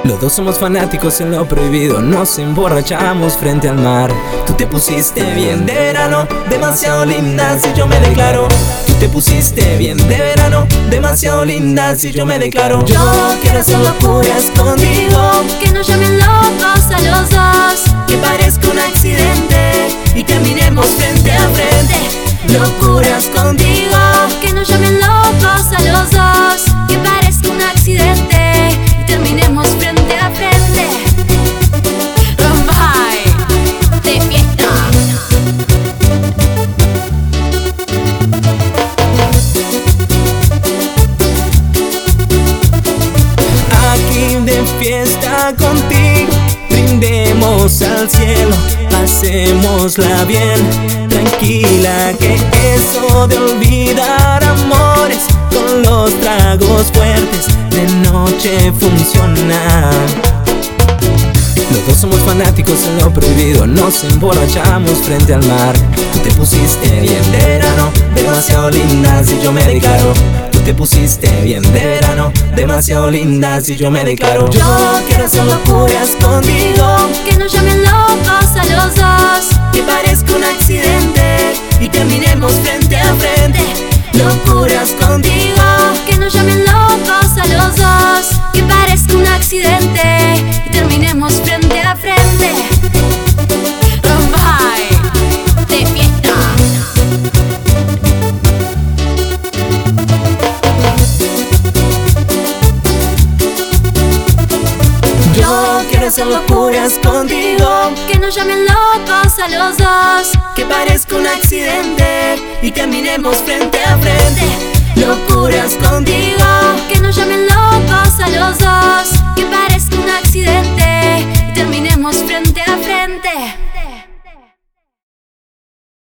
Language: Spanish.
Los dos somos fanáticos en lo prohibido, nos emborrachamos frente al mar. Tú te pusiste bien de verano, demasiado linda si yo me declaro. Tú te pusiste bien de verano, demasiado linda si yo me declaro. Yo quiero hacer locuras contigo, que nos llamen locos a los dos, que parezca un accidente y terminemos frente a frente. Locuras contigo, que nos llamen locos a los dos, que parezca un accidente y terminemos frente a frente. Rombay, de fiesta. Aquí de fiesta contigo, brindemos al cielo, pasémosla bien, tranquila, que eso de olvidar amores con los tragos fuertes de noche funciona. Los dos somos fanáticos en lo prohibido, nos emborrachamos frente al mar. Tú te pusiste bien de verano, demasiado linda si yo me declaro. Tú te pusiste bien de verano, demasiado linda si yo me declaro. Yo quiero hacer locuras contigo, que nos llamen locos a los dos, que parezca un accidente y terminemos frente a frente. Locuras contigo, que nos llamen locos a los dos, que parezca un accidente y terminemos frente a frente. Rombay, de fiesta. yo quiero hacer locuras contigo, que nos llamen locos a los dos, que parezca un accidente y terminemos frente a frente.